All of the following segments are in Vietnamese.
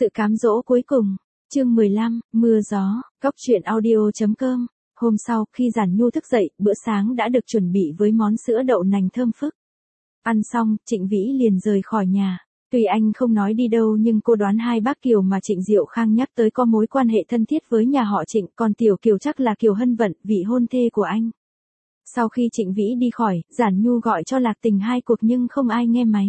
Sự cám dỗ cuối cùng, chương 15, mưa gió, góc truyện audio.com. Hôm sau, khi Giản Nhu thức dậy, bữa sáng đã được chuẩn bị với món sữa đậu nành thơm phức. Ăn xong, Trịnh Vĩ liền rời khỏi nhà. Tuy anh không nói đi đâu nhưng cô đoán hai bác Kiều mà Trịnh Diệu Khang nhắc tới có mối quan hệ thân thiết với nhà họ Trịnh, còn Tiểu Kiều chắc là Kiều Hân Vận, vị hôn thê của anh. Sau khi Trịnh Vĩ đi khỏi, Giản Nhu gọi cho Lạc Tình 2 cuộc nhưng không ai nghe máy.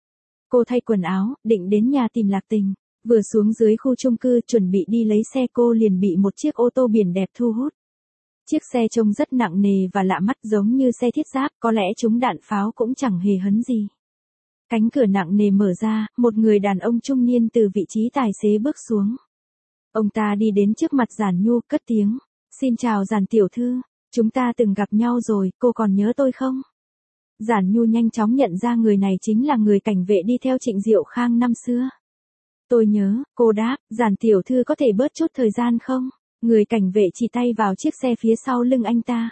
Cô thay quần áo, định đến nhà tìm Lạc Tình. Vừa xuống dưới khu chung cư chuẩn bị đi lấy xe cô liền bị một chiếc ô tô biển đẹp thu hút. Chiếc xe trông rất nặng nề và lạ mắt giống như xe thiết giáp, có lẽ trúng đạn pháo cũng chẳng hề hấn gì. Cánh cửa nặng nề mở ra, một người đàn ông trung niên từ vị trí tài xế bước xuống. Ông ta đi đến trước mặt Giản Nhu cất tiếng. Xin chào Giản tiểu thư, chúng ta từng gặp nhau rồi, cô còn nhớ tôi không? Giản Nhu nhanh chóng nhận ra người này chính là người cảnh vệ đi theo Trịnh Diệu Khang năm xưa. Tôi nhớ, cô đáp, Giản tiểu thư có thể bớt chút thời gian không? Người cảnh vệ chỉ tay vào chiếc xe phía sau lưng anh ta.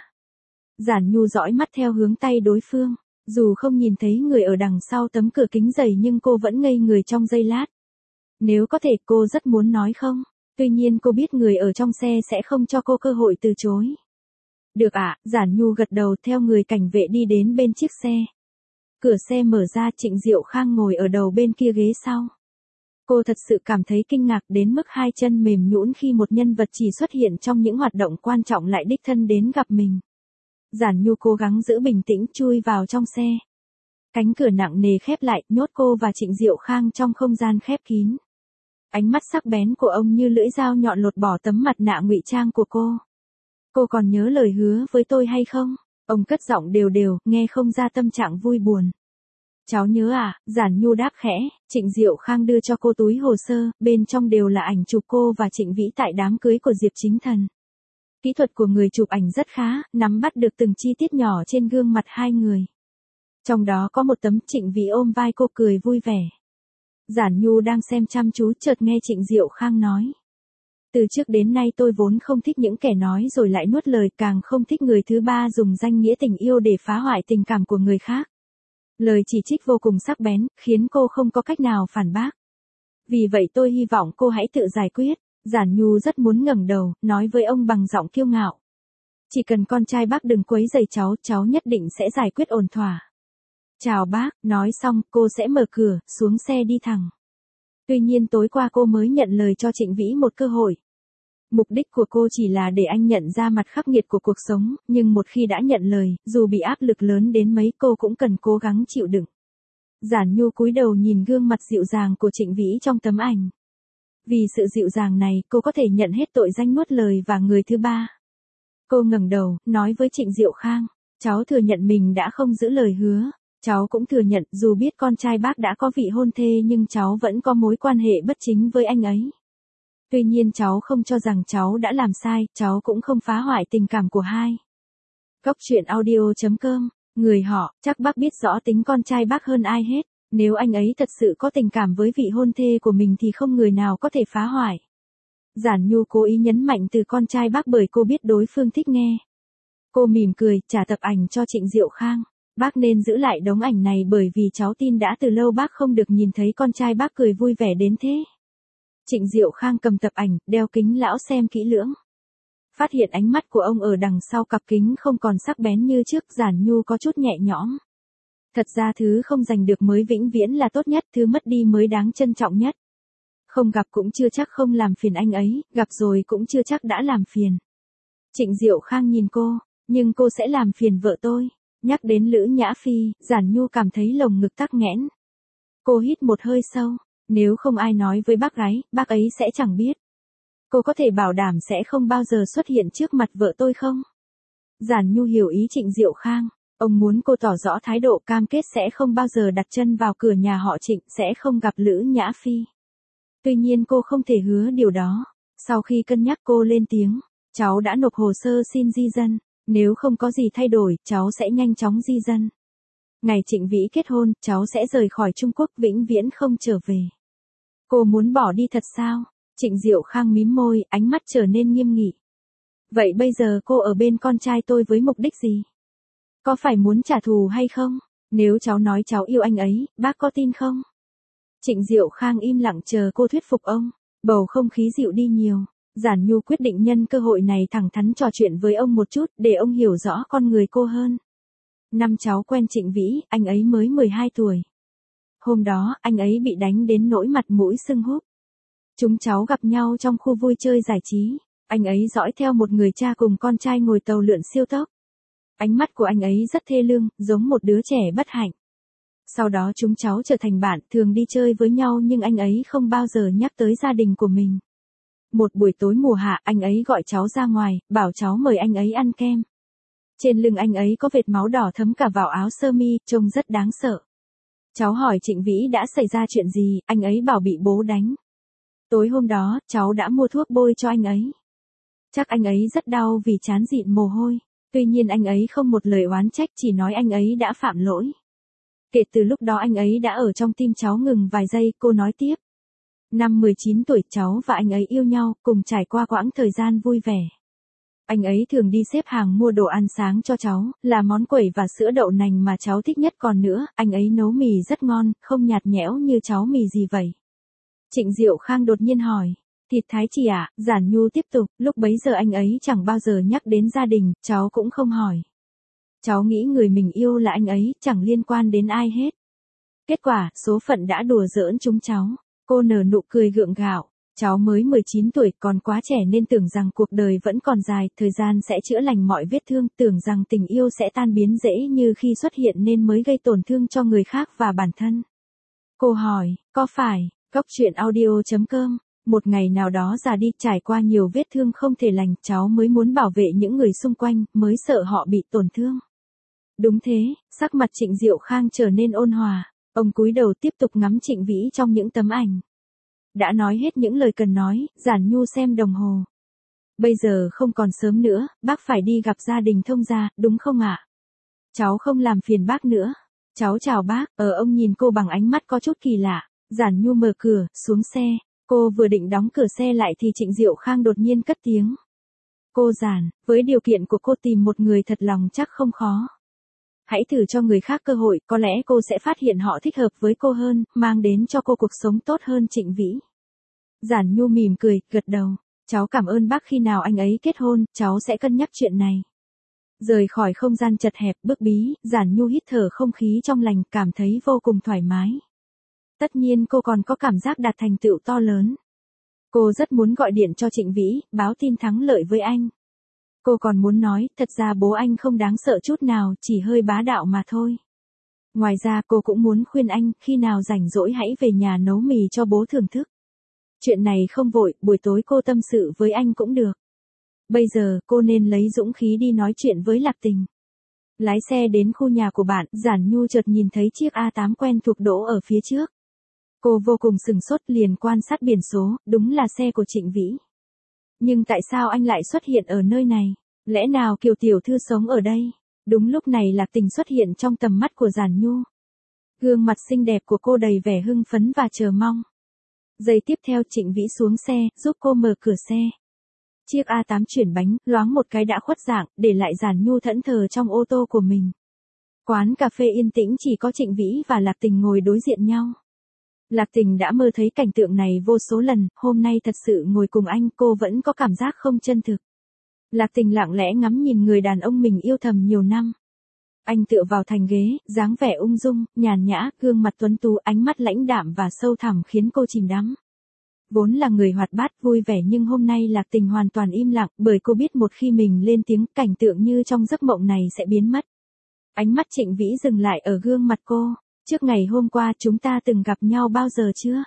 Giản Nhu dõi mắt theo hướng tay đối phương. Dù không nhìn thấy người ở đằng sau tấm cửa kính dày nhưng cô vẫn ngây người trong giây lát. Nếu có thể cô rất muốn nói không. Tuy nhiên cô biết người ở trong xe sẽ không cho cô cơ hội từ chối. Được ạ, Giản Nhu gật đầu theo người cảnh vệ đi đến bên chiếc xe. Cửa xe mở ra, Trịnh Diệu Khang ngồi ở đầu bên kia ghế sau. Cô thật sự cảm thấy kinh ngạc đến mức hai chân mềm nhũn khi một nhân vật chỉ xuất hiện trong những hoạt động quan trọng lại đích thân đến gặp mình. Giản Nhu cố gắng giữ bình tĩnh chui vào trong xe. Cánh cửa nặng nề khép lại, nhốt cô và Trịnh Diệu Khang trong không gian khép kín. Ánh mắt sắc bén của ông như lưỡi dao nhọn lột bỏ tấm mặt nạ ngụy trang của cô. Cô còn nhớ lời hứa với tôi hay không? Ông cất giọng đều đều, nghe không ra tâm trạng vui buồn. Cháu nhớ à, Giản Nhu đáp khẽ. Trịnh Diệu Khang đưa cho cô túi hồ sơ, bên trong đều là ảnh chụp cô và Trịnh Vĩ tại đám cưới của Diệp Chính Thần. Kỹ thuật của người chụp ảnh rất khá, nắm bắt được từng chi tiết nhỏ trên gương mặt hai người. Trong đó có một tấm Trịnh Vĩ ôm vai cô cười vui vẻ. Giản Nhu đang xem chăm chú chợt nghe Trịnh Diệu Khang nói. Từ trước đến nay tôi vốn không thích những kẻ nói rồi lại nuốt lời, càng không thích người thứ ba dùng danh nghĩa tình yêu để phá hoại tình cảm của người khác. Lời chỉ trích vô cùng sắc bén, khiến cô không có cách nào phản bác. Vì vậy tôi hy vọng cô hãy tự giải quyết. Giản Nhu rất muốn ngẩng đầu, nói với ông bằng giọng kiêu ngạo. Chỉ cần con trai bác đừng quấy rầy cháu nhất định sẽ giải quyết ổn thỏa. Chào bác, nói xong, cô sẽ mở cửa, xuống xe đi thẳng. Tuy nhiên tối qua cô mới nhận lời cho Trịnh Vĩ một cơ hội. Mục đích của cô chỉ là để anh nhận ra mặt khắc nghiệt của cuộc sống, nhưng một khi đã nhận lời, dù bị áp lực lớn đến mấy cô cũng cần cố gắng chịu đựng. Giản Nhu cúi đầu nhìn gương mặt dịu dàng của Trịnh Vĩ trong tấm ảnh. Vì sự dịu dàng này, cô có thể nhận hết tội danh nuốt lời và người thứ ba. Cô ngẩng đầu, nói với Trịnh Diệu Khang, cháu thừa nhận mình đã không giữ lời hứa. Cháu cũng thừa nhận dù biết con trai bác đã có vị hôn thê nhưng cháu vẫn có mối quan hệ bất chính với anh ấy. Tuy nhiên cháu không cho rằng cháu đã làm sai, cháu cũng không phá hoại tình cảm của hai. Góc truyện audio.com, người họ, chắc bác biết rõ tính con trai bác hơn ai hết. Nếu anh ấy thật sự có tình cảm với vị hôn thê của mình thì không người nào có thể phá hoại. Giản Nhu cố ý nhấn mạnh từ con trai bác bởi cô biết đối phương thích nghe. Cô mỉm cười, trả tập ảnh cho Trịnh Diệu Khang. Bác nên giữ lại đống ảnh này bởi vì cháu tin đã từ lâu bác không được nhìn thấy con trai bác cười vui vẻ đến thế. Trịnh Diệu Khang cầm tập ảnh, đeo kính lão xem kỹ lưỡng. Phát hiện ánh mắt của ông ở đằng sau cặp kính không còn sắc bén như trước, Giản Nhu có chút nhẹ nhõm. Thật ra thứ không giành được mới vĩnh viễn là tốt nhất, thứ mất đi mới đáng trân trọng nhất. Không gặp cũng chưa chắc không làm phiền anh ấy, gặp rồi cũng chưa chắc đã làm phiền. Trịnh Diệu Khang nhìn cô, nhưng cô sẽ làm phiền vợ tôi. Nhắc đến Lữ Nhã Phi, Giản Nhu cảm thấy lồng ngực tắc nghẽn. Cô hít một hơi sâu, nếu không ai nói với bác gái, bác ấy sẽ chẳng biết. Cô có thể bảo đảm sẽ không bao giờ xuất hiện trước mặt vợ tôi không? Giản Nhu hiểu ý Trịnh Diệu Khang, ông muốn cô tỏ rõ thái độ cam kết sẽ không bao giờ đặt chân vào cửa nhà họ Trịnh, sẽ không gặp Lữ Nhã Phi. Tuy nhiên cô không thể hứa điều đó. Sau khi cân nhắc cô lên tiếng, cháu đã nộp hồ sơ xin di dân. Nếu không có gì thay đổi, cháu sẽ nhanh chóng di dân. Ngày Trịnh Vĩ kết hôn, cháu sẽ rời khỏi Trung Quốc vĩnh viễn không trở về. Cô muốn bỏ đi thật sao? Trịnh Diệu Khang mím môi, ánh mắt trở nên nghiêm nghị. Vậy bây giờ cô ở bên con trai tôi với mục đích gì? Có phải muốn trả thù hay không? Nếu cháu nói cháu yêu anh ấy, bác có tin không? Trịnh Diệu Khang im lặng chờ cô thuyết phục ông. Bầu không khí dịu đi nhiều. Giản Nhu quyết định nhân cơ hội này thẳng thắn trò chuyện với ông một chút để ông hiểu rõ con người cô hơn. Năm cháu quen Trịnh Vĩ, anh ấy mới 12 tuổi. Hôm đó, anh ấy bị đánh đến nỗi mặt mũi sưng húp. Chúng cháu gặp nhau trong khu vui chơi giải trí. Anh ấy dõi theo một người cha cùng con trai ngồi tàu lượn siêu tốc. Ánh mắt của anh ấy rất thê lương, giống một đứa trẻ bất hạnh. Sau đó chúng cháu trở thành bạn, thường đi chơi với nhau nhưng anh ấy không bao giờ nhắc tới gia đình của mình. Một buổi tối mùa hạ, anh ấy gọi cháu ra ngoài, bảo cháu mời anh ấy ăn kem. Trên lưng anh ấy có vệt máu đỏ thấm cả vào áo sơ mi, trông rất đáng sợ. Cháu hỏi Trịnh Vĩ đã xảy ra chuyện gì, anh ấy bảo bị bố đánh. Tối hôm đó, cháu đã mua thuốc bôi cho anh ấy. Chắc anh ấy rất đau vì trán dịn mồ hôi. Tuy nhiên anh ấy không một lời oán trách, chỉ nói anh ấy đã phạm lỗi. Kể từ lúc đó anh ấy đã ở trong tim cháu ngừng vài giây, cô nói tiếp. Năm 19 tuổi cháu và anh ấy yêu nhau, cùng trải qua quãng thời gian vui vẻ. Anh ấy thường đi xếp hàng mua đồ ăn sáng cho cháu, là món quẩy và sữa đậu nành mà cháu thích nhất, còn nữa, anh ấy nấu mì rất ngon, không nhạt nhẽo như cháu mì gì vậy. Trịnh Diệu Khang đột nhiên hỏi. Thịt Thái chị ạ, Giản Nhu tiếp tục, lúc bấy giờ anh ấy chẳng bao giờ nhắc đến gia đình, cháu cũng không hỏi. Cháu nghĩ người mình yêu là anh ấy, chẳng liên quan đến ai hết. Kết quả, số phận đã đùa giỡn chúng cháu. Cô nở nụ cười gượng gạo. Cháu mới 19 tuổi, còn quá trẻ nên tưởng rằng cuộc đời vẫn còn dài, thời gian sẽ chữa lành mọi vết thương, tưởng rằng tình yêu sẽ tan biến dễ như khi xuất hiện nên mới gây tổn thương cho người khác và bản thân. Cô hỏi, có phải, goctruyện.audio.com, một ngày nào đó già đi, trải qua nhiều vết thương không thể lành, cháu mới muốn bảo vệ những người xung quanh, mới sợ họ bị tổn thương. Đúng thế, sắc mặt Trịnh Diệu Khang trở nên ôn hòa, ông cúi đầu tiếp tục ngắm Trịnh Vĩ trong những tấm ảnh. Đã nói hết những lời cần nói, Giản Nhu xem đồng hồ. Bây giờ không còn sớm nữa, bác phải đi gặp gia đình Thông gia, đúng không ạ? Cháu không làm phiền bác nữa. Cháu chào bác, ông nhìn cô bằng ánh mắt có chút kỳ lạ. Giản Nhu mở cửa, xuống xe. Cô vừa định đóng cửa xe lại thì Trịnh Diệu Khang đột nhiên cất tiếng. Cô Giản, với điều kiện của cô tìm một người thật lòng chắc không khó. Hãy thử cho người khác cơ hội, có lẽ cô sẽ phát hiện họ thích hợp với cô hơn, mang đến cho cô cuộc sống tốt hơn. Trịnh Vĩ. Giản Nhu mỉm cười, gật đầu. Cháu cảm ơn bác, khi nào anh ấy kết hôn, cháu sẽ cân nhắc chuyện này. Rời khỏi không gian chật hẹp, bức bí, Giản Nhu hít thở không khí trong lành, cảm thấy vô cùng thoải mái. Tất nhiên cô còn có cảm giác đạt thành tựu to lớn. Cô rất muốn gọi điện cho Trịnh Vĩ, báo tin thắng lợi với anh. Cô còn muốn nói, thật ra bố anh không đáng sợ chút nào, chỉ hơi bá đạo mà thôi. Ngoài ra cô cũng muốn khuyên anh, khi nào rảnh rỗi hãy về nhà nấu mì cho bố thưởng thức. Chuyện này không vội, buổi tối cô tâm sự với anh cũng được. Bây giờ, cô nên lấy dũng khí đi nói chuyện với Lạc Tình. Lái xe đến khu nhà của bạn, Giản Nhu chợt nhìn thấy chiếc A8 quen thuộc đỗ ở phía trước. Cô vô cùng sừng sốt, liền quan sát biển số, đúng là xe của Trịnh Vĩ. Nhưng tại sao anh lại xuất hiện ở nơi này? Lẽ nào Kiều tiểu thư sống ở đây? Đúng lúc này Lạc Tình xuất hiện trong tầm mắt của Giản Nhu. Gương mặt xinh đẹp của cô đầy vẻ hưng phấn và chờ mong. Giây tiếp theo Trịnh Vĩ xuống xe, giúp cô mở cửa xe. Chiếc A8 chuyển bánh, loáng một cái đã khuất dạng, để lại Giản Nhu thẫn thờ trong ô tô của mình. Quán cà phê yên tĩnh chỉ có Trịnh Vĩ và Lạc Tình ngồi đối diện nhau. Lạc Tình đã mơ thấy cảnh tượng này vô số lần, hôm nay thật sự ngồi cùng anh, cô vẫn có cảm giác không chân thực. Lạc Tình lặng lẽ ngắm nhìn người đàn ông mình yêu thầm nhiều năm. Anh tựa vào thành ghế, dáng vẻ ung dung, nhàn nhã, gương mặt tuấn tú, ánh mắt lãnh đạm và sâu thẳm khiến cô chìm đắm. Vốn là người hoạt bát vui vẻ nhưng hôm nay Lạc Tình hoàn toàn im lặng, bởi cô biết một khi mình lên tiếng, cảnh tượng như trong giấc mộng này sẽ biến mất. Ánh mắt Trịnh Vĩ dừng lại ở gương mặt cô. Trước ngày hôm qua chúng ta từng gặp nhau bao giờ chưa?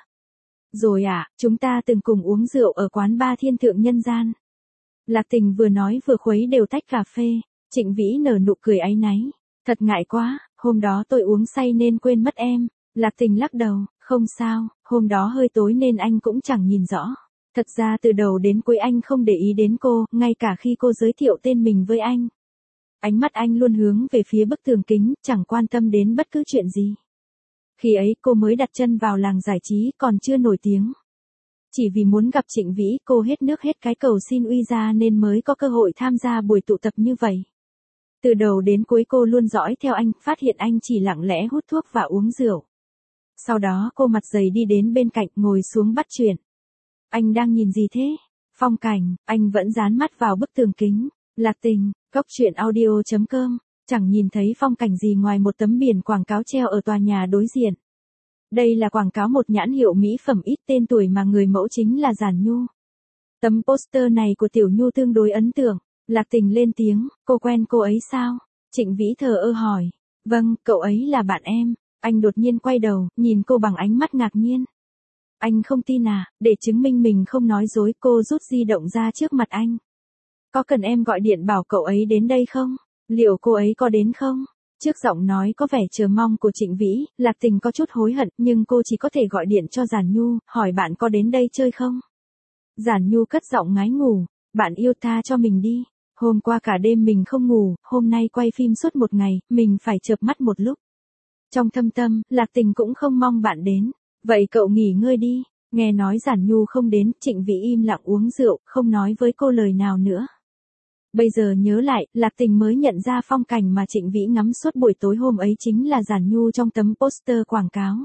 Rồi ạ, chúng ta từng cùng uống rượu ở quán bar Thiên Thượng Nhân Gian. Lạc Tình vừa nói vừa khuấy đều tách cà phê. Trịnh Vĩ nở nụ cười áy náy. Thật ngại quá, hôm đó tôi uống say nên quên mất em. Lạc Tình lắc đầu, không sao, hôm đó hơi tối nên anh cũng chẳng nhìn rõ. Thật ra từ đầu đến cuối anh không để ý đến cô, ngay cả khi cô giới thiệu tên mình với anh. Ánh mắt anh luôn hướng về phía bức tường kính, chẳng quan tâm đến bất cứ chuyện gì. Khi ấy cô mới đặt chân vào làng giải trí, còn chưa nổi tiếng. Chỉ vì muốn gặp Trịnh Vĩ, cô hết nước hết cái cầu xin uy ra nên mới có cơ hội tham gia buổi tụ tập như vậy. Từ đầu đến cuối cô luôn dõi theo anh, phát hiện anh chỉ lặng lẽ hút thuốc và uống rượu. Sau đó cô mặt dày đi đến bên cạnh ngồi xuống bắt chuyện. Anh đang nhìn gì thế? Phong cảnh, anh vẫn dán mắt vào bức tường kính. Lạc Tình, cốc truyện audio.com, chẳng nhìn thấy phong cảnh gì ngoài một tấm biển quảng cáo treo ở tòa nhà đối diện. Đây là quảng cáo một nhãn hiệu mỹ phẩm ít tên tuổi mà người mẫu chính là Giản Nhu. Tấm poster này của Tiểu Nhu tương đối ấn tượng. Lạc Tình lên tiếng, cô quen cô ấy sao? Trịnh Vĩ thờ ơ hỏi. Vâng, cậu ấy là bạn em. Anh đột nhiên quay đầu, nhìn cô bằng ánh mắt ngạc nhiên. Anh không tin à? Để chứng minh mình không nói dối, cô rút di động ra trước mặt anh. Có cần em gọi điện bảo cậu ấy đến đây không? Liệu cô ấy có đến không? Trước giọng nói có vẻ chờ mong của Trịnh Vĩ, Lạc Tình có chút hối hận, nhưng cô chỉ có thể gọi điện cho Giản Nhu, hỏi bạn có đến đây chơi không? Giản Nhu cất giọng ngái ngủ, bạn yêu tha cho mình đi. Hôm qua cả đêm mình không ngủ, hôm nay quay phim suốt một ngày, mình phải chợp mắt một lúc. Trong thâm tâm, Lạc Tình cũng không mong bạn đến. Vậy cậu nghỉ ngơi đi. Nghe nói Giản Nhu không đến, Trịnh Vĩ im lặng uống rượu, không nói với cô lời nào nữa. Bây giờ nhớ lại, Lạc Tình mới nhận ra phong cảnh mà Trịnh Vĩ ngắm suốt buổi tối hôm ấy chính là Giản Nhu trong tấm poster quảng cáo.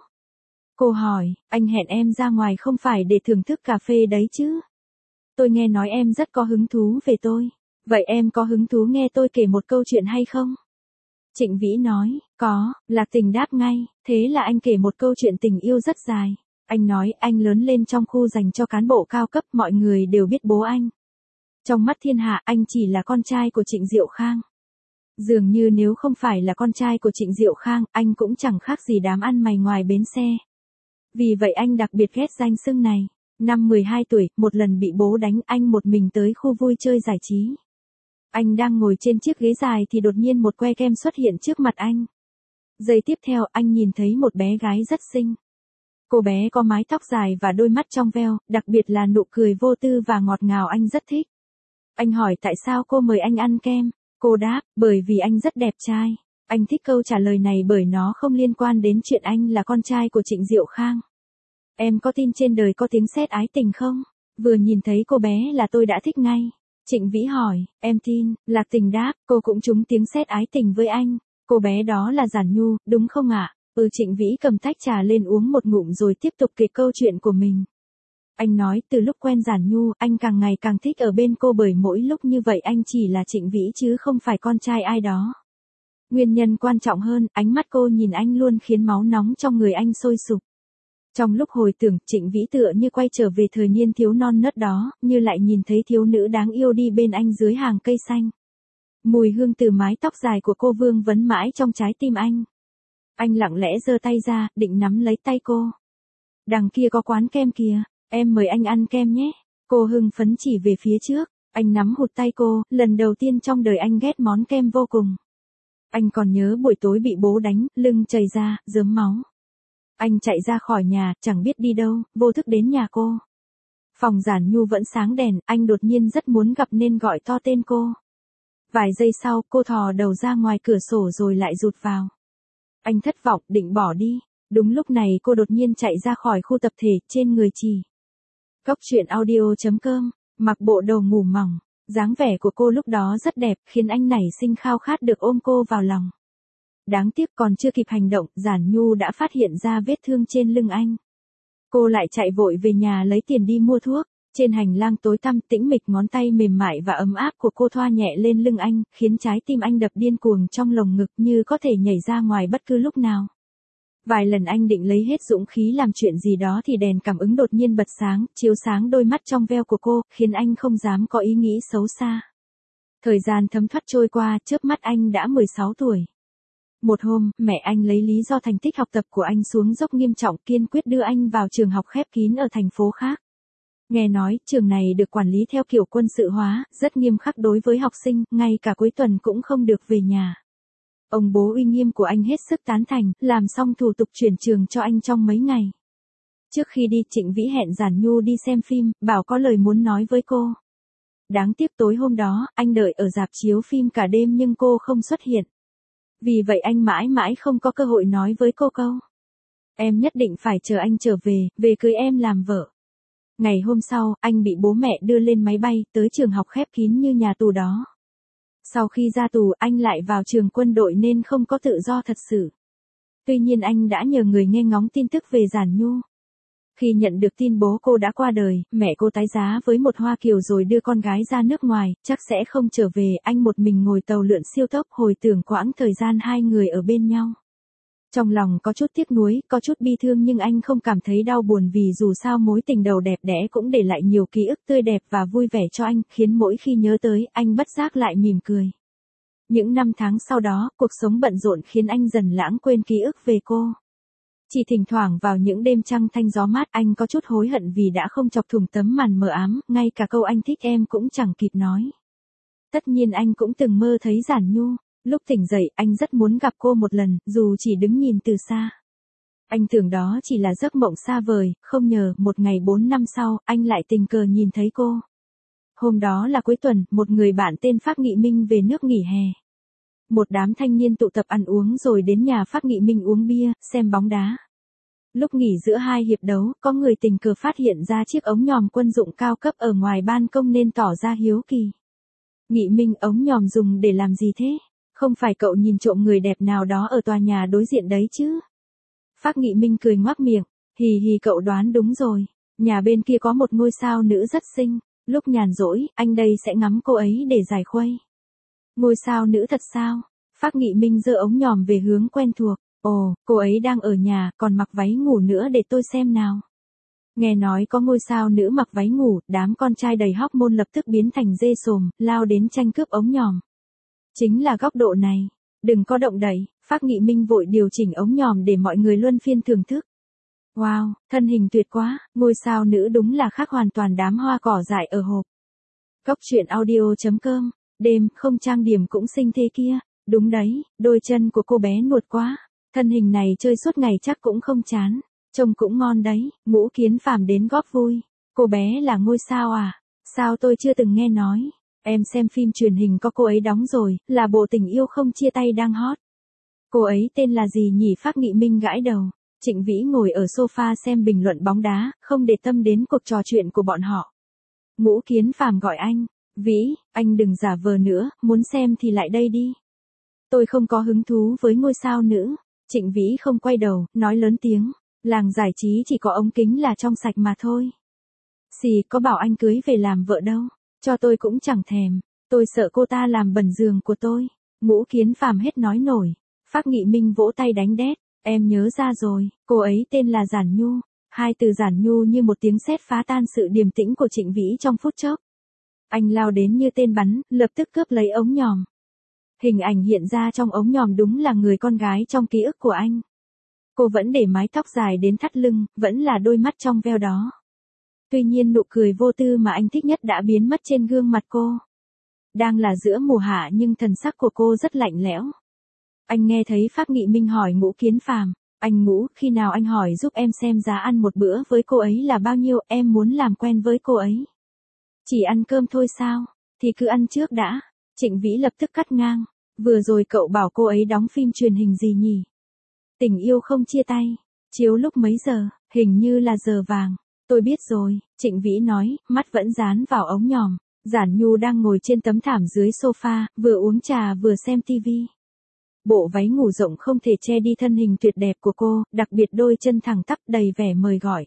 Cô hỏi, anh hẹn em ra ngoài không phải để thưởng thức cà phê đấy chứ? Tôi nghe nói em rất có hứng thú về tôi. Vậy em có hứng thú nghe tôi kể một câu chuyện hay không? Trịnh Vĩ nói, có. Lạc Tình đáp ngay, thế là anh kể một câu chuyện tình yêu rất dài. Anh nói anh lớn lên trong khu dành cho cán bộ cao cấp, mọi người đều biết bố anh. Trong mắt thiên hạ anh chỉ là con trai của Trịnh Diệu Khang. Dường như nếu không phải là con trai của Trịnh Diệu Khang, anh cũng chẳng khác gì đám ăn mày ngoài bến xe. Vì vậy anh đặc biệt ghét danh xưng này. Năm 12 tuổi, một lần bị bố đánh, anh một mình tới khu vui chơi giải trí. Anh đang ngồi trên chiếc ghế dài thì đột nhiên một que kem xuất hiện trước mặt anh. Giây tiếp theo anh nhìn thấy một bé gái rất xinh. Cô bé có mái tóc dài và đôi mắt trong veo, đặc biệt là nụ cười vô tư và ngọt ngào anh rất thích. Anh hỏi tại sao cô mời anh ăn kem. Cô đáp, bởi vì anh rất đẹp trai. Anh thích câu trả lời này bởi nó không liên quan đến chuyện anh là con trai của Trịnh Diệu Khang. Em có tin trên đời có tiếng sét ái tình không? Vừa nhìn thấy cô bé là tôi đã thích ngay. Trịnh Vĩ hỏi, em tin? Lạc Tình đáp, cô cũng trúng tiếng sét ái tình với anh. Cô bé đó là Giản Nhu, đúng không ạ? Trịnh Vĩ cầm tách trà lên uống một ngụm rồi tiếp tục kể câu chuyện của mình. Anh nói, từ lúc quen Giản Nhu, anh càng ngày càng thích ở bên cô bởi mỗi lúc như vậy anh chỉ là Trịnh Vĩ chứ không phải con trai ai đó. Nguyên nhân quan trọng hơn, ánh mắt cô nhìn anh luôn khiến máu nóng trong người anh sôi sục. Trong lúc hồi tưởng, Trịnh Vĩ tựa như quay trở về thời niên thiếu non nớt đó, như lại nhìn thấy thiếu nữ đáng yêu đi bên anh dưới hàng cây xanh. Mùi hương từ mái tóc dài của cô vương vấn mãi trong trái tim anh. Anh lặng lẽ giơ tay ra, định nắm lấy tay cô. Đằng kia có quán kem kìa, em mời anh ăn kem nhé. Cô hưng phấn chỉ về phía trước, anh nắm hụt tay cô, lần đầu tiên trong đời anh ghét món kem vô cùng. Anh còn nhớ buổi tối bị bố đánh, lưng chảy ra, rớm máu. Anh chạy ra khỏi nhà, chẳng biết đi đâu, vô thức đến nhà cô. Phòng Giản Nhu vẫn sáng đèn, anh đột nhiên rất muốn gặp nên gọi to tên cô. Vài giây sau, cô thò đầu ra ngoài cửa sổ rồi lại rụt vào. Anh thất vọng, định bỏ đi. Đúng lúc này cô đột nhiên chạy ra khỏi khu tập thể, trên người chỉ. Cốc truyện audio.com, mặc bộ đồ ngủ mỏng. Dáng vẻ của cô lúc đó rất đẹp, khiến anh nảy sinh khao khát được ôm cô vào lòng. Đáng tiếc còn chưa kịp hành động, Giản Nhu đã phát hiện ra vết thương trên lưng anh. Cô lại chạy vội về nhà lấy tiền đi mua thuốc. Trên hành lang tối tăm tĩnh mịch, ngón tay mềm mại và ấm áp của cô thoa nhẹ lên lưng anh, khiến trái tim anh đập điên cuồng trong lồng ngực như có thể nhảy ra ngoài bất cứ lúc nào. Vài lần anh định lấy hết dũng khí làm chuyện gì đó thì đèn cảm ứng đột nhiên bật sáng, chiếu sáng đôi mắt trong veo của cô, khiến anh không dám có ý nghĩ xấu xa. Thời gian thấm thoát trôi qua, chớp mắt anh đã 16 tuổi. Một hôm, mẹ anh lấy lý do thành tích học tập của anh xuống dốc nghiêm trọng, kiên quyết đưa anh vào trường học khép kín ở thành phố khác. Nghe nói, trường này được quản lý theo kiểu quân sự hóa, rất nghiêm khắc đối với học sinh, ngay cả cuối tuần cũng không được về nhà. Ông bố uy nghiêm của anh hết sức tán thành, làm xong thủ tục chuyển trường cho anh trong mấy ngày. Trước khi đi, Trịnh Vĩ hẹn Giản Nhu đi xem phim, bảo có lời muốn nói với cô. Đáng tiếc tối hôm đó, anh đợi ở rạp chiếu phim cả đêm nhưng cô không xuất hiện. Vì vậy anh mãi mãi không có cơ hội nói với cô câu. Em nhất định phải chờ anh trở về cưới em làm vợ. Ngày hôm sau, anh bị bố mẹ đưa lên máy bay, tới trường học khép kín như nhà tù đó. Sau khi ra tù, anh lại vào trường quân đội nên không có tự do thật sự. Tuy nhiên anh đã nhờ người nghe ngóng tin tức về Giản Nhu. Khi nhận được tin bố cô đã qua đời, mẹ cô tái giá với một Hoa Kiều rồi đưa con gái ra nước ngoài, chắc sẽ không trở về, anh một mình ngồi tàu lượn siêu tốc hồi tưởng quãng thời gian hai người ở bên nhau. Trong lòng có chút tiếc nuối, có chút bi thương nhưng anh không cảm thấy đau buồn vì dù sao mối tình đầu đẹp đẽ cũng để lại nhiều ký ức tươi đẹp và vui vẻ cho anh, khiến mỗi khi nhớ tới, anh bất giác lại mỉm cười. Những năm tháng sau đó, cuộc sống bận rộn khiến anh dần lãng quên ký ức về cô. Chỉ thỉnh thoảng vào những đêm trăng thanh gió mát anh có chút hối hận vì đã không chọc thủng tấm màn mờ ám, ngay cả câu anh thích em cũng chẳng kịp nói. Tất nhiên anh cũng từng mơ thấy Giản Nhu, lúc tỉnh dậy anh rất muốn gặp cô một lần, dù chỉ đứng nhìn từ xa. Anh tưởng đó chỉ là giấc mộng xa vời, không ngờ một ngày 4 năm sau, anh lại tình cờ nhìn thấy cô. Hôm đó là cuối tuần, một người bạn tên Phác Nghị Minh về nước nghỉ hè. Một đám thanh niên tụ tập ăn uống rồi đến nhà Phác Nghị Minh uống bia, xem bóng đá. Lúc nghỉ giữa hai hiệp đấu, có người tình cờ phát hiện ra chiếc ống nhòm quân dụng cao cấp ở ngoài ban công nên tỏ ra hiếu kỳ. Nghị Minh, ống nhòm dùng để làm gì thế? Không phải cậu nhìn trộm người đẹp nào đó ở tòa nhà đối diện đấy chứ? Phác Nghị Minh cười ngoác miệng, hì hì, cậu đoán đúng rồi. Nhà bên kia có một ngôi sao nữ rất xinh, lúc nhàn rỗi, anh đây sẽ ngắm cô ấy để giải khuây. Ngôi sao nữ thật sao? Phác Nghị Minh giơ ống nhòm về hướng quen thuộc. Ồ, cô ấy đang ở nhà, còn mặc váy ngủ nữa để tôi xem nào. Nghe nói có ngôi sao nữ mặc váy ngủ, đám con trai đầy hóc môn lập tức biến thành dê sồm, lao đến tranh cướp ống nhòm. Chính là góc độ này. Đừng có động đậy, Phác Nghị Minh vội điều chỉnh ống nhòm để mọi người luân phiên thưởng thức. Wow, thân hình tuyệt quá, ngôi sao nữ đúng là khác hoàn toàn đám hoa cỏ dại ở hộp. Cóc truyện audio.com, đêm không trang điểm cũng xinh thế kia. Đúng đấy, đôi chân của cô bé nuột quá. Thân hình này chơi suốt ngày chắc cũng không chán. Trông cũng ngon đấy, Ngũ Kiến Phàm đến góp vui. Cô bé là ngôi sao à? Sao tôi chưa từng nghe nói? Em xem phim truyền hình có cô ấy đóng rồi, là bộ Tình Yêu Không Chia Tay đang hot. Cô ấy tên là gì nhỉ? Phác Nghị Minh gãi đầu. Trịnh Vĩ ngồi ở sofa xem bình luận bóng đá, không để tâm đến cuộc trò chuyện của bọn họ. Ngũ Kiến Phàm gọi anh. Vĩ, anh đừng giả vờ nữa, muốn xem thì lại đây đi. Tôi không có hứng thú với ngôi sao nữ. Trịnh Vĩ không quay đầu, nói lớn tiếng. Làng giải trí chỉ có ống kính là trong sạch mà thôi. Xì, có bảo anh cưới về làm vợ đâu. Cho tôi cũng chẳng thèm. Tôi sợ cô ta làm bẩn giường của tôi. Ngũ Kiến Phàm hết nói nổi. Phác Nghị Minh vỗ tay đánh đét. Em nhớ ra rồi, cô ấy tên là Giản Nhu. Hai từ Giản Nhu như một tiếng sét phá tan sự điềm tĩnh của Trịnh Vĩ trong phút chốc. Anh lao đến như tên bắn, lập tức cướp lấy ống nhòm. Hình ảnh hiện ra trong ống nhòm đúng là người con gái trong ký ức của anh. Cô vẫn để mái tóc dài đến thắt lưng, vẫn là đôi mắt trong veo đó. Tuy nhiên nụ cười vô tư mà anh thích nhất đã biến mất trên gương mặt cô. Đang là giữa mùa hạ nhưng thần sắc của cô rất lạnh lẽo. Anh nghe thấy Phác Nghị Minh hỏi Ngũ Kiến Phàm, anh Ngũ, khi nào anh hỏi giúp em xem giá ăn một bữa với cô ấy là bao nhiêu, em muốn làm quen với cô ấy. Chỉ ăn cơm thôi sao, thì cứ ăn trước đã. Trịnh Vĩ lập tức cắt ngang, vừa rồi cậu bảo cô ấy đóng phim truyền hình gì nhỉ? Tình Yêu Không Chia Tay, chiếu lúc mấy giờ, hình như là giờ vàng. Tôi biết rồi, Trịnh Vĩ nói, mắt vẫn dán vào ống nhòm. Giản Nhu đang ngồi trên tấm thảm dưới sofa, vừa uống trà vừa xem tivi. Bộ váy ngủ rộng không thể che đi thân hình tuyệt đẹp của cô, đặc biệt đôi chân thẳng tắp đầy vẻ mời gọi.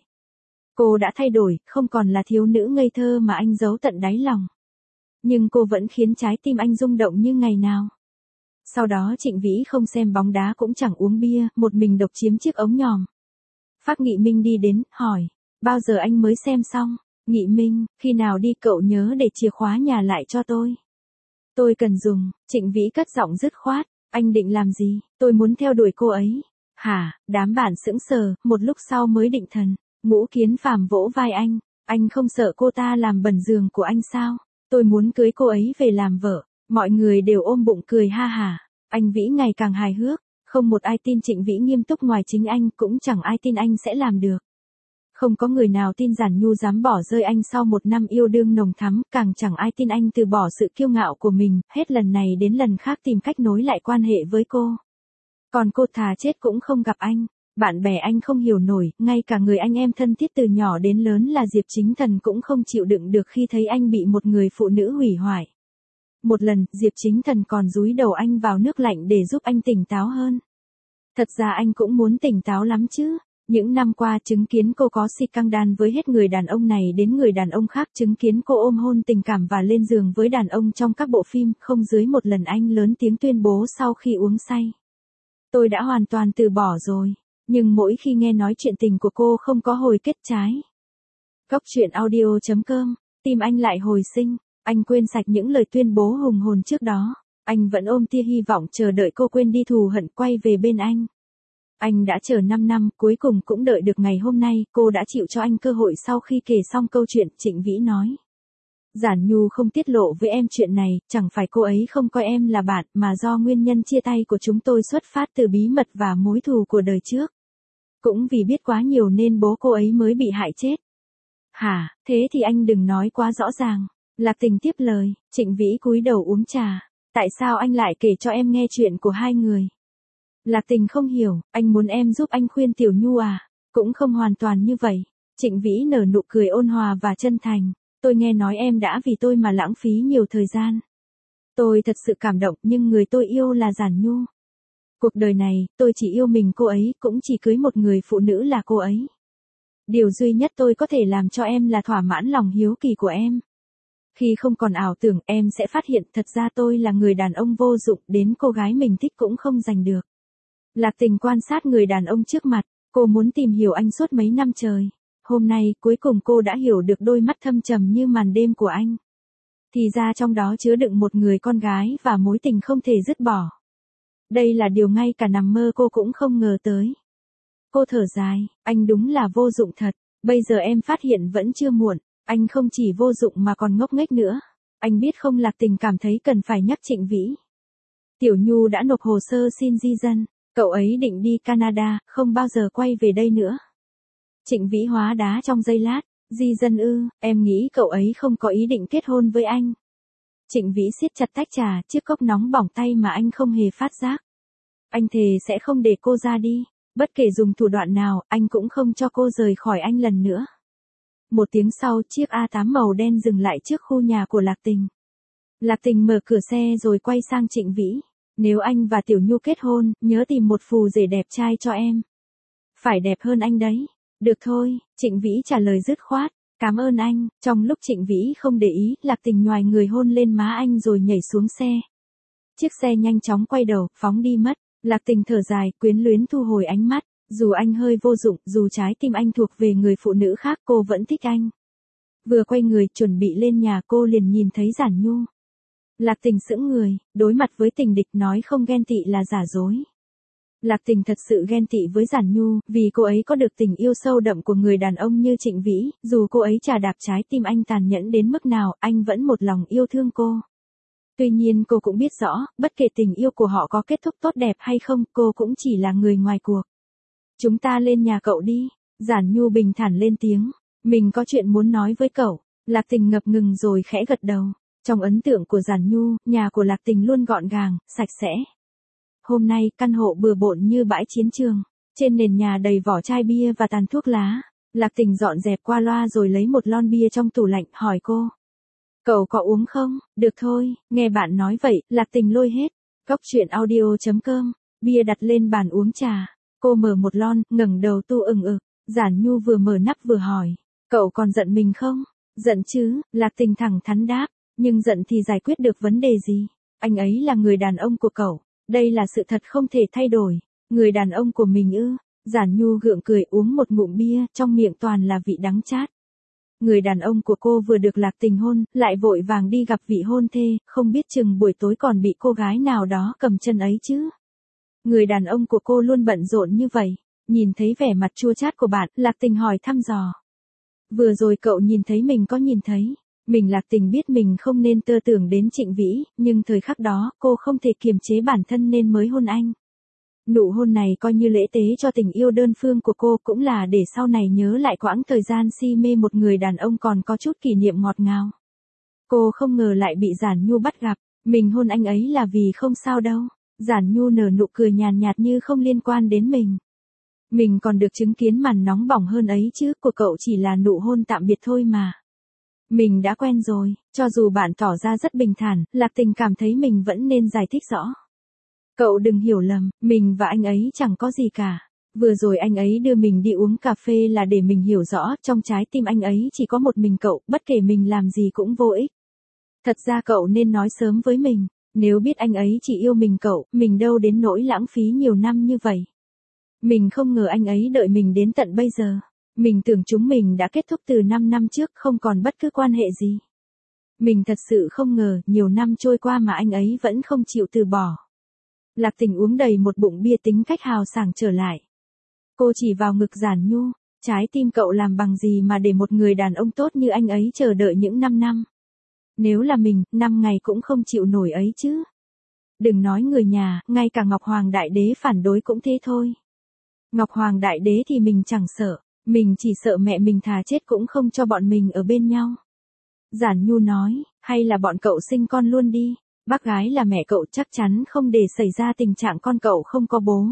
Cô đã thay đổi, không còn là thiếu nữ ngây thơ mà anh giấu tận đáy lòng. Nhưng cô vẫn khiến trái tim anh rung động như ngày nào. Sau đó Trịnh Vĩ không xem bóng đá cũng chẳng uống bia, một mình độc chiếm chiếc ống nhòm. Phác Nghị Minh đi đến, hỏi, bao giờ anh mới xem xong? Nghị Minh, khi nào đi cậu nhớ để chìa khóa nhà lại cho tôi. Tôi cần dùng. Trịnh Vĩ cất giọng dứt khoát. Anh định làm gì? Tôi muốn theo đuổi cô ấy. Hả? Đám bạn sững sờ, một lúc sau mới định thần. Ngũ Kiến Phàm vỗ vai anh không sợ cô ta làm bẩn giường của anh sao? Tôi muốn cưới cô ấy về làm vợ. Mọi người đều ôm bụng cười ha hả. Anh Vĩ ngày càng hài hước, không một ai tin Trịnh Vĩ nghiêm túc ngoài chính anh, cũng chẳng ai tin anh sẽ làm được. Không có người nào tin Giản Nhu dám bỏ rơi anh sau một năm yêu đương nồng thắm, càng chẳng ai tin anh từ bỏ sự kiêu ngạo của mình, hết lần này đến lần khác tìm cách nối lại quan hệ với cô. Còn cô thà chết cũng không gặp anh. Bạn bè anh không hiểu nổi, ngay cả người anh em thân thiết từ nhỏ đến lớn là Diệp Chính Thần cũng không chịu đựng được khi thấy anh bị một người phụ nữ hủy hoại. Một lần, Diệp Chính Thần còn dúi đầu anh vào nước lạnh để giúp anh tỉnh táo hơn. Thật ra anh cũng muốn tỉnh táo lắm chứ. Những năm qua chứng kiến cô có scandal với hết người đàn ông này đến người đàn ông khác, chứng kiến cô ôm hôn tình cảm và lên giường với đàn ông trong các bộ phim, không dưới một lần anh lớn tiếng tuyên bố sau khi uống say. Tôi đã hoàn toàn từ bỏ rồi, nhưng mỗi khi nghe nói chuyện tình của cô không có hồi kết trái. Góc truyện audio.com, tim anh lại hồi sinh, anh quên sạch những lời tuyên bố hùng hồn trước đó. Anh vẫn ôm tia hy vọng chờ đợi cô quên đi thù hận quay về bên anh. Anh đã chờ 5 năm, cuối cùng cũng đợi được ngày hôm nay, cô đã chịu cho anh cơ hội. Sau khi kể xong câu chuyện, Trịnh Vĩ nói. Giản Nhu không tiết lộ với em chuyện này, chẳng phải cô ấy không coi em là bạn, mà do nguyên nhân chia tay của chúng tôi xuất phát từ bí mật và mối thù của đời trước. Cũng vì biết quá nhiều nên bố cô ấy mới bị hại chết. Hả, thế thì anh đừng nói quá rõ ràng. Lạc Tình tiếp lời, Trịnh Vĩ cúi đầu uống trà. Tại sao anh lại kể cho em nghe chuyện của hai người? Lạc Tình không hiểu, anh muốn em giúp anh khuyên Tiểu Nhu à? Cũng không hoàn toàn như vậy. Trịnh Vĩ nở nụ cười ôn hòa và chân thành. Tôi nghe nói em đã vì tôi mà lãng phí nhiều thời gian. Tôi thật sự cảm động, nhưng người tôi yêu là Giản Nhu. Cuộc đời này, tôi chỉ yêu mình cô ấy, cũng chỉ cưới một người phụ nữ là cô ấy. Điều duy nhất tôi có thể làm cho em là thỏa mãn lòng hiếu kỳ của em. Khi không còn ảo tưởng, em sẽ phát hiện thật ra tôi là người đàn ông vô dụng, đến cô gái mình thích cũng không giành được. Lạc Tình quan sát người đàn ông trước mặt, cô muốn tìm hiểu anh suốt mấy năm trời. Hôm nay, cuối cùng cô đã hiểu được đôi mắt thâm trầm như màn đêm của anh. Thì ra trong đó chứa đựng một người con gái và mối tình không thể dứt bỏ. Đây là điều ngay cả nằm mơ cô cũng không ngờ tới. Cô thở dài, anh đúng là vô dụng thật, bây giờ em phát hiện vẫn chưa muộn, anh không chỉ vô dụng mà còn ngốc nghếch nữa. Anh biết không? Lạc Tình cảm thấy cần phải nhắc Trịnh Vĩ. Tiểu Nhu đã nộp hồ sơ xin di dân, cậu ấy định đi Canada, không bao giờ quay về đây nữa. Trịnh Vĩ hóa đá trong giây lát, di dân ư, em nghĩ cậu ấy không có ý định kết hôn với anh. Trịnh Vĩ siết chặt tách trà, chiếc cốc nóng bỏng tay mà anh không hề phát giác. Anh thề sẽ không để cô ra đi, bất kể dùng thủ đoạn nào, anh cũng không cho cô rời khỏi anh lần nữa. Một tiếng sau, chiếc A8 màu đen dừng lại trước khu nhà của Lạc Tình. Lạc Tình mở cửa xe rồi quay sang Trịnh Vĩ. Nếu anh và Tiểu Nhu kết hôn, nhớ tìm một phù rể đẹp trai cho em. Phải đẹp hơn anh đấy. Được thôi, Trịnh Vĩ trả lời dứt khoát. Cảm ơn anh. Trong lúc Trịnh Vĩ không để ý, Lạc Tình nhoài người hôn lên má anh rồi nhảy xuống xe. Chiếc xe nhanh chóng quay đầu, phóng đi mất. Lạc Tình thở dài, quyến luyến thu hồi ánh mắt. Dù anh hơi vô dụng, dù trái tim anh thuộc về người phụ nữ khác, cô vẫn thích anh. Vừa quay người chuẩn bị lên nhà, cô liền nhìn thấy Giản Nhu. Lạc Tình sững người, đối mặt với tình địch, nói không ghen tị là giả dối. Lạc Tình thật sự ghen tị với Giản Nhu, vì cô ấy có được tình yêu sâu đậm của người đàn ông như Trịnh Vĩ, dù cô ấy chà đạp trái tim anh tàn nhẫn đến mức nào, anh vẫn một lòng yêu thương cô. Tuy nhiên cô cũng biết rõ, bất kể tình yêu của họ có kết thúc tốt đẹp hay không, cô cũng chỉ là người ngoài cuộc. Chúng ta lên nhà cậu đi, Giản Nhu bình thản lên tiếng, mình có chuyện muốn nói với cậu. Lạc Tình ngập ngừng rồi khẽ gật đầu. Trong ấn tượng của Giản Nhu, nhà của Lạc Tình luôn gọn gàng, sạch sẽ. Hôm nay, căn hộ bừa bộn như bãi chiến trường. Trên nền nhà đầy vỏ chai bia và tàn thuốc lá. Lạc Tình dọn dẹp qua loa rồi lấy một lon bia trong tủ lạnh, hỏi cô. Cậu có uống không? Được thôi, nghe bạn nói vậy, Lạc Tình lôi hết. Góc truyện audio.com, bia đặt lên bàn uống trà. Cô mở một lon, ngẩng đầu tu ừng ực. Giản Nhu vừa mở nắp vừa hỏi. Cậu còn giận mình không? Giận chứ, Lạc Tình thẳng thắn đáp. Nhưng giận thì giải quyết được vấn đề gì? Anh ấy là người đàn ông của cậu. Đây là sự thật không thể thay đổi. Người đàn ông của mình ư? Giản Nhu gượng cười uống một ngụm bia, trong miệng toàn là vị đắng chát. Người đàn ông của cô vừa được Lạc Tình hôn, lại vội vàng đi gặp vị hôn thê, không biết chừng buổi tối còn bị cô gái nào đó cầm chân ấy chứ. Người đàn ông của cô luôn bận rộn như vậy. Nhìn thấy vẻ mặt chua chát của bạn, Lạc Tình hỏi thăm dò. Vừa rồi cậu nhìn thấy mình có nhìn thấy. Mình Lạc Tình biết mình không nên tơ tưởng đến Trịnh Vĩ, nhưng thời khắc đó, cô không thể kiềm chế bản thân nên mới hôn anh. Nụ hôn này coi như lễ tế cho tình yêu đơn phương của cô, cũng là để sau này nhớ lại quãng thời gian si mê một người đàn ông còn có chút kỷ niệm ngọt ngào. Cô không ngờ lại bị Giản Nhu bắt gặp, mình hôn anh ấy là vì không sao đâu. Giản Nhu nở nụ cười nhàn nhạt như không liên quan đến mình. Mình còn được chứng kiến màn nóng bỏng hơn ấy chứ, của cậu chỉ là nụ hôn tạm biệt thôi mà. Mình đã quen rồi, cho dù bạn tỏ ra rất bình thản, Lạc Tình cảm thấy mình vẫn nên giải thích rõ. Cậu đừng hiểu lầm, mình và anh ấy chẳng có gì cả. Vừa rồi anh ấy đưa mình đi uống cà phê là để mình hiểu rõ, trong trái tim anh ấy chỉ có một mình cậu, bất kể mình làm gì cũng vô ích. Thật ra cậu nên nói sớm với mình, nếu biết anh ấy chỉ yêu mình cậu, mình đâu đến nỗi lãng phí nhiều năm như vậy. Mình không ngờ anh ấy đợi mình đến tận bây giờ. Mình tưởng chúng mình đã kết thúc từ 5 năm trước, không còn bất cứ quan hệ gì. Mình thật sự không ngờ, nhiều năm trôi qua mà anh ấy vẫn không chịu từ bỏ. Lạc Tình uống đầy một bụng bia, tính cách hào sảng trở lại. Cô chỉ vào ngực Giản Nhu, trái tim cậu làm bằng gì mà để một người đàn ông tốt như anh ấy chờ đợi những 5 năm. Nếu là mình, 5 ngày cũng không chịu nổi ấy chứ. Đừng nói người nhà, ngay cả Ngọc Hoàng Đại Đế phản đối cũng thế thôi. Ngọc Hoàng Đại Đế thì mình chẳng sợ, mình chỉ sợ mẹ mình thà chết cũng không cho bọn mình ở bên nhau. Giản Nhu nói, hay là bọn cậu sinh con luôn đi, bác gái là mẹ cậu chắc chắn không để xảy ra tình trạng con cậu không có bố.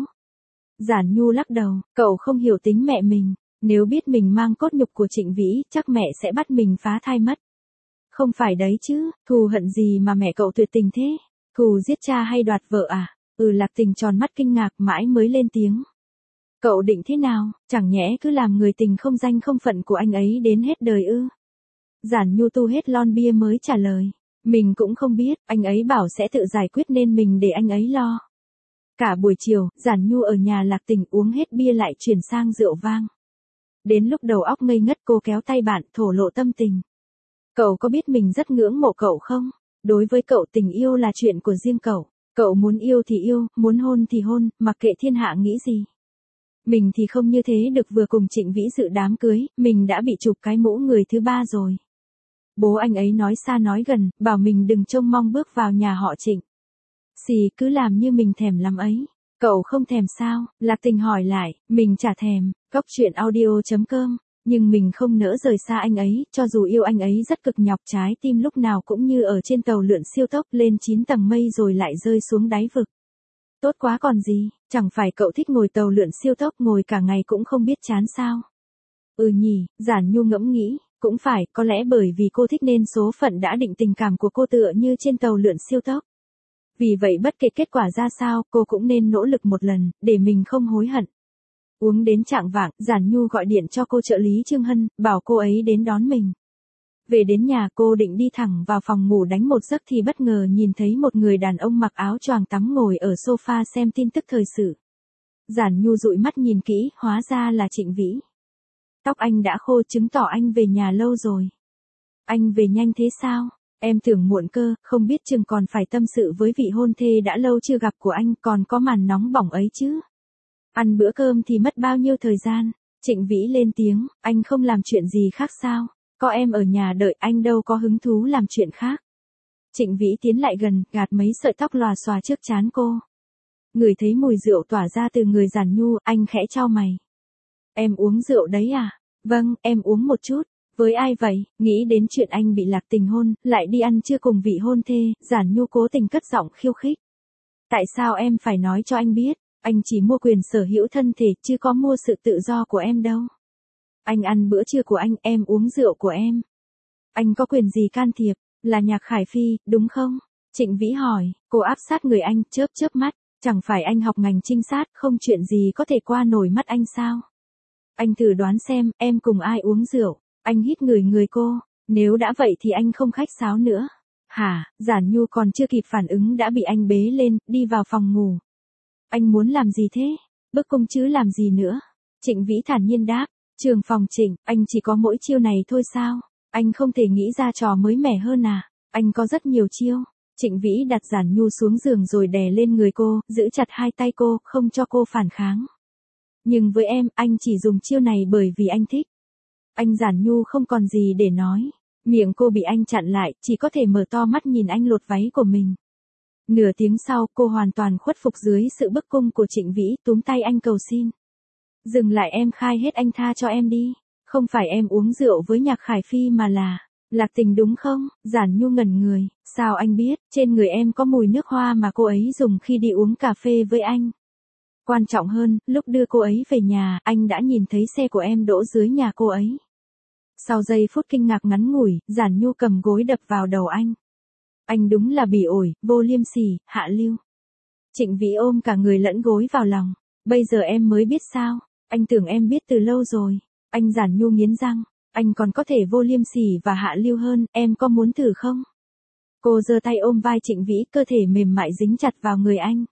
Giản Nhu lắc đầu, cậu không hiểu tính mẹ mình, nếu biết mình mang cốt nhục của Trịnh Vĩ, chắc mẹ sẽ bắt mình phá thai mất. Không phải đấy chứ, thù hận gì mà mẹ cậu tuyệt tình thế? Thù giết cha hay đoạt vợ à? Lạc Tình tròn mắt kinh ngạc mãi mới lên tiếng. Cậu định thế nào, chẳng nhẽ cứ làm người tình không danh không phận của anh ấy đến hết đời ư? Giản Nhu tu hết lon bia mới trả lời. Mình cũng không biết, anh ấy bảo sẽ tự giải quyết nên mình để anh ấy lo. Cả buổi chiều, Giản Nhu ở nhà Lạc Tình uống hết bia lại chuyển sang rượu vang. Đến lúc đầu óc ngây ngất cô kéo tay bạn thổ lộ tâm tình. Cậu có biết mình rất ngưỡng mộ cậu không? Đối với cậu tình yêu là chuyện của riêng cậu. Cậu muốn yêu thì yêu, muốn hôn thì hôn, mặc kệ thiên hạ nghĩ gì. Mình thì không như thế được, vừa cùng Trịnh Vĩ dự đám cưới, mình đã bị chụp cái mũ người thứ ba rồi. Bố anh ấy nói xa nói gần, bảo mình đừng trông mong bước vào nhà họ Trịnh. Xì, cứ làm như mình thèm lắm ấy. Cậu không thèm sao? Lạc Tình hỏi lại, mình chả thèm. Cóc truyện audio.com. Nhưng mình không nỡ rời xa anh ấy, cho dù yêu anh ấy rất cực nhọc, trái tim lúc nào cũng như ở trên tàu lượn siêu tốc lên 9 tầng mây rồi lại rơi xuống đáy vực. Tốt quá còn gì, chẳng phải cậu thích ngồi tàu lượn siêu tốc ngồi cả ngày cũng không biết chán sao? Nhỉ, Giản Nhu ngẫm nghĩ, cũng phải, có lẽ bởi vì cô thích nên số phận đã định tình cảm của cô tựa như trên tàu lượn siêu tốc. Vì vậy bất kể kết quả ra sao, cô cũng nên nỗ lực một lần, để mình không hối hận. Uống đến chạng vạng, Giản Nhu gọi điện cho cô trợ lý Trương Hân, bảo cô ấy đến đón mình. Về đến nhà cô định đi thẳng vào phòng ngủ đánh một giấc thì bất ngờ nhìn thấy một người đàn ông mặc áo choàng tắm ngồi ở sofa xem tin tức thời sự. Giản Nhu dụi mắt nhìn kỹ, hóa ra là Trịnh Vĩ. Tóc anh đã khô chứng tỏ anh về nhà lâu rồi. Anh về nhanh thế sao? Em tưởng muộn cơ, không biết chừng còn phải tâm sự với vị hôn thê đã lâu chưa gặp của anh, còn có màn nóng bỏng ấy chứ. Ăn bữa cơm thì mất bao nhiêu thời gian? Trịnh Vĩ lên tiếng, anh không làm chuyện gì khác sao? Có em ở nhà đợi, anh đâu có hứng thú làm chuyện khác. Trịnh Vĩ tiến lại gần, gạt mấy sợi tóc lòa xòa trước trán cô. Ngửi thấy mùi rượu tỏa ra từ người Giản Nhu, anh khẽ chau mày. Em uống rượu đấy à? Vâng, em uống một chút. Với ai vậy? Nghĩ đến chuyện anh bị Lạc Tình hôn, lại đi ăn trưa cùng vị hôn thê, Giản Nhu cố tình cất giọng khiêu khích. Tại sao em phải nói cho anh biết? Anh chỉ mua quyền sở hữu thân thể, chứ có mua sự tự do của em đâu. Anh ăn bữa trưa của anh, em uống rượu của em. Anh có quyền gì can thiệp? Là Nhạc Khải Phi, đúng không? Trịnh Vĩ hỏi, cô áp sát người anh, chớp chớp mắt. Chẳng phải anh học ngành trinh sát, không chuyện gì có thể qua nổi mắt anh sao? Anh thử đoán xem, em cùng ai uống rượu? Anh hít người cô. Nếu đã vậy thì anh không khách sáo nữa. Hả? Giản Nhu còn chưa kịp phản ứng đã bị anh bế lên, đi vào phòng ngủ. Anh muốn làm gì thế? Bức cung chứ làm gì nữa? Trịnh Vĩ thản nhiên đáp. Trường phòng Trịnh, anh chỉ có mỗi chiêu này thôi sao? Anh không thể nghĩ ra trò mới mẻ hơn à? Anh có rất nhiều chiêu. Trịnh Vĩ đặt Giản Nhu xuống giường rồi đè lên người cô, giữ chặt hai tay cô, không cho cô phản kháng. Nhưng với em, anh chỉ dùng chiêu này bởi vì anh thích. Anh Giản Nhu không còn gì để nói. Miệng cô bị anh chặn lại, chỉ có thể mở to mắt nhìn anh lột váy của mình. Nửa tiếng sau, cô hoàn toàn khuất phục dưới sự bức cung của Trịnh Vĩ, túm tay anh cầu xin. Dừng lại, em khai hết, anh tha cho em đi. Không phải em uống rượu với Nhạc Khải Phi mà là Lạc Tình đúng không? Giản Nhu ngẩn người, sao anh biết? Trên người em có mùi nước hoa mà cô ấy dùng khi đi uống cà phê với anh. Quan trọng hơn, lúc đưa cô ấy về nhà, anh đã nhìn thấy xe của em đỗ dưới nhà cô ấy. Sau giây phút kinh ngạc ngắn ngủi, Giản Nhu cầm gối đập vào đầu anh. Anh đúng là bỉ ổi, vô liêm sỉ, hạ lưu. Trịnh Vĩ ôm cả người lẫn gối vào lòng. Bây giờ em mới biết sao? Anh tưởng em biết từ lâu rồi. Anh Giản Nhu nghiến răng. Anh còn có thể vô liêm sỉ và hạ lưu hơn, em có muốn thử không? Cô giơ tay ôm vai Trịnh Vĩ, cơ thể mềm mại dính chặt vào người anh.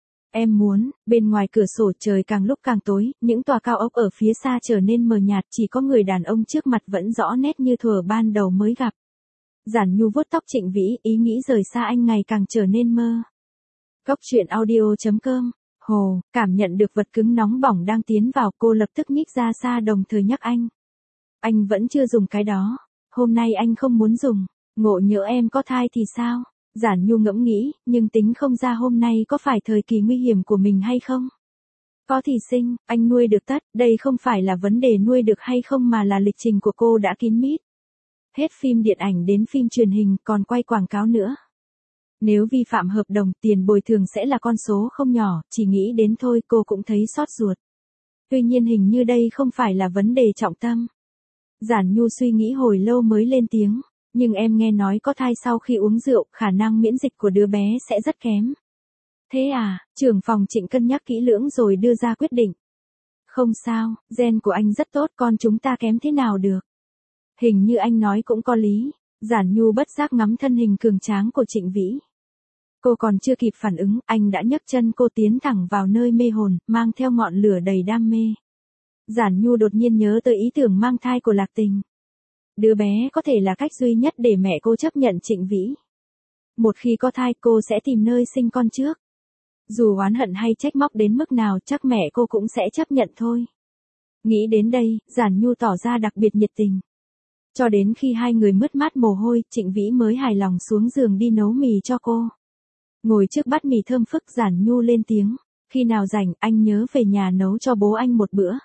Em muốn. Bên ngoài cửa sổ trời càng lúc càng tối, những tòa cao ốc ở phía xa trở nên mờ nhạt, chỉ có người đàn ông trước mặt vẫn rõ nét như thuở ban đầu mới gặp. Giản Nhu vuốt tóc Trịnh Vĩ, ý nghĩ rời xa anh ngày càng trở nên mơ. Cốc truyện audio.com. Hồ, cảm nhận được vật cứng nóng bỏng đang tiến vào, cô lập tức nhích ra xa, đồng thời nhắc anh. Anh vẫn chưa dùng cái đó. Hôm nay anh không muốn dùng. Ngộ nhỡ em có thai thì sao? Giản Nhu ngẫm nghĩ, nhưng tính không ra hôm nay có phải thời kỳ nguy hiểm của mình hay không? Có thì sinh, anh nuôi được tất, đây không phải là vấn đề nuôi được hay không mà là lịch trình của cô đã kín mít. Hết phim điện ảnh đến phim truyền hình, còn quay quảng cáo nữa. Nếu vi phạm hợp đồng, tiền bồi thường sẽ là con số không nhỏ, chỉ nghĩ đến thôi cô cũng thấy xót ruột. Tuy nhiên hình như đây không phải là vấn đề trọng tâm. Giản Nhu suy nghĩ hồi lâu mới lên tiếng. Nhưng em nghe nói có thai sau khi uống rượu, khả năng miễn dịch của đứa bé sẽ rất kém. Thế à? Trưởng phòng Trịnh cân nhắc kỹ lưỡng rồi đưa ra quyết định. Không sao, gen của anh rất tốt, con chúng ta kém thế nào được. Hình như anh nói cũng có lý. Giản Nhu bất giác ngắm thân hình cường tráng của Trịnh Vĩ. Cô còn chưa kịp phản ứng, anh đã nhấc chân cô tiến thẳng vào nơi mê hồn, mang theo ngọn lửa đầy đam mê. Giản Nhu đột nhiên nhớ tới ý tưởng mang thai của Lạc Tình. Đứa bé có thể là cách duy nhất để mẹ cô chấp nhận Trịnh Vĩ. Một khi có thai cô sẽ tìm nơi sinh con trước. Dù oán hận hay trách móc đến mức nào chắc mẹ cô cũng sẽ chấp nhận thôi. Nghĩ đến đây, Giản Nhu tỏ ra đặc biệt nhiệt tình. Cho đến khi hai người mướt mát mồ hôi, Trịnh Vĩ mới hài lòng xuống giường đi nấu mì cho cô. Ngồi trước bát mì thơm phức, Giản Nhu lên tiếng. Khi nào rảnh anh nhớ về nhà nấu cho bố anh một bữa.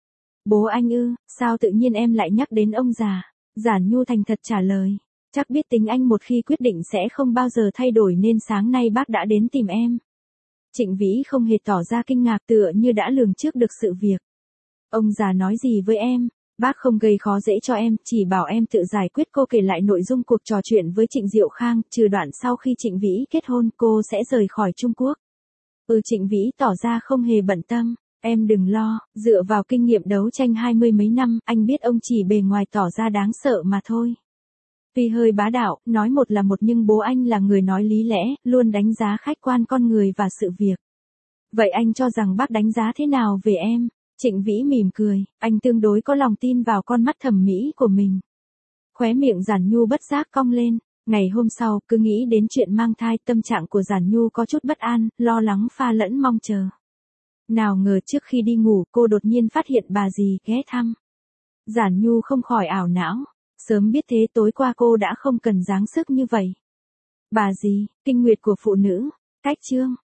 Bố anh ư, sao tự nhiên em lại nhắc đến ông già? Giản Nhu thành thật trả lời. Chắc biết tính anh một khi quyết định sẽ không bao giờ thay đổi nên sáng nay bác đã đến tìm em. Trịnh Vĩ không hề tỏ ra kinh ngạc, tựa như đã lường trước được sự việc. Ông già nói gì với em? Bác không gây khó dễ cho em, chỉ bảo em tự giải quyết. Cô kể lại nội dung cuộc trò chuyện với Trịnh Diệu Khang, trừ đoạn sau khi Trịnh Vĩ kết hôn cô sẽ rời khỏi Trung Quốc. Trịnh Vĩ tỏ ra không hề bận tâm. Em đừng lo, dựa vào kinh nghiệm đấu tranh 20 mấy năm, anh biết ông chỉ bề ngoài tỏ ra đáng sợ mà thôi. Tuy hơi bá đạo, nói một là một nhưng bố anh là người nói lý lẽ, luôn đánh giá khách quan con người và sự việc. Vậy anh cho rằng bác đánh giá thế nào về em? Trịnh Vĩ mỉm cười, anh tương đối có lòng tin vào con mắt thẩm mỹ của mình. Khóe miệng Giản Nhu bất giác cong lên. Ngày hôm sau, cứ nghĩ đến chuyện mang thai, tâm trạng của Giản Nhu có chút bất an, lo lắng pha lẫn mong chờ. Nào ngờ trước khi đi ngủ cô đột nhiên phát hiện bà dì ghé thăm. Giản Nhu không khỏi ảo não. Sớm biết thế tối qua cô đã không cần dáng sức như vậy. Bà dì, kinh nguyệt của phụ nữ. Cách chương.